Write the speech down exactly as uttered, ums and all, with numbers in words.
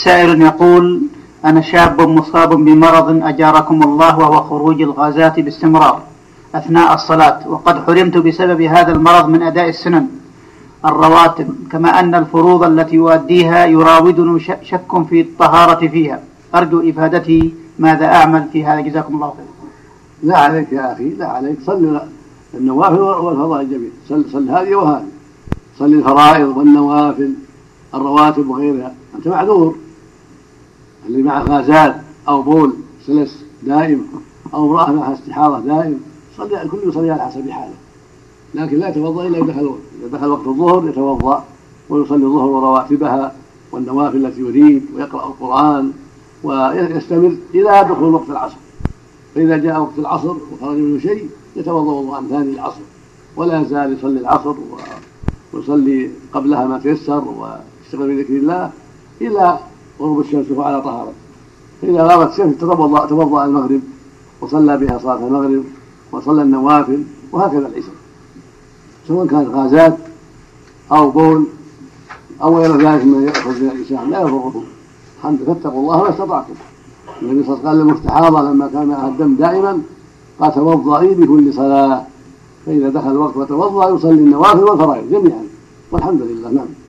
سائل يقول: أنا شاب مصاب بمرض أجاركم الله، وهو خروج الغازات باستمرار أثناء الصلاة، وقد حرمت بسبب هذا المرض من أداء السنن الرواتب، كما أن الفروض التي يؤديها يراودني شك في الطهارة فيها. أرجو إفادتي ماذا أعمل في هذا، جزاكم الله خير. لا عليك يا أخي، لا عليك، صل النوافل والفضائل جميعا، صل, صل هذه وهذه، صل الفرائض والنوافل الرواتب وغيرها، أنت معذور. اللي مع غازات أو بول سلس دائم أو امرأة معها استحاضة دائم، صلي، الكل يصلي على حسب حاله، لكن لا يتوضأ إلا إذا دخل إذا دخل وقت الظهر يتوضأ ويصلي الظهر ورواتبها والنوافل التي يريد، ويقرأ القرآن ويستمر إلى دخول وقت العصر. فإذا جاء وقت العصر وخرج منه شيء يتوضأ وضوءا ثاني العصر، ولا يزال يصلي العصر ويصلي قبلها ما تيسر ويشتغل بذكر الله إلى غروب الشمس وهو على طهارة. فإذا غابت الشمس توضأ توضأ المغرب وصلى بها صلاة المغرب وصلى النوافل، وهكذا العشاء، سواء كانت غازات أو بول أو غير ذلك مما يأخذ من الإنسان لا يضره. فاتقوا الله ما استطعتم. النبي صلى الله عليه وسلم المستحاضة لما كان معها الدم دائما قال: توضئي بكل صلاة، فإذا دخل الوقت وتوضأ يصلي النوافل والفرائض جميعا، والحمد لله. نعم.